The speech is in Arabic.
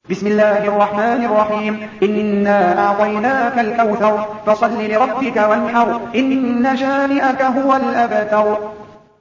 بسم الله الرحمن الرحيم إنا أعطيناك الكوثر فصل لربك وانحر إن شانئك هو الأبتر